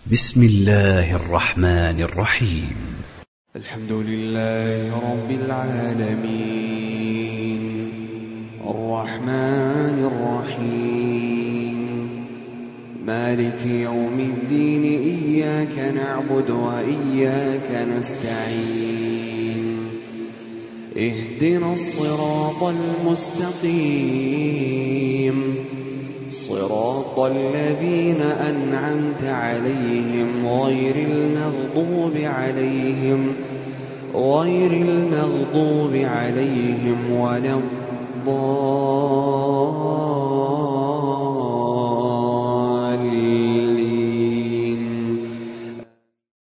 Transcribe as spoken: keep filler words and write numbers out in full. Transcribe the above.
بسم الله الرحمن الرحيم. الحمد لله رب العالمين الرحمن الرحيم مالك يوم الدين إياك نعبد وإياك نستعين اهدنا الصراط المستقيم صراط الذين أنعمت عليهم غير المغضوب عليهم غير المغضوب عليهم ولا الضالين.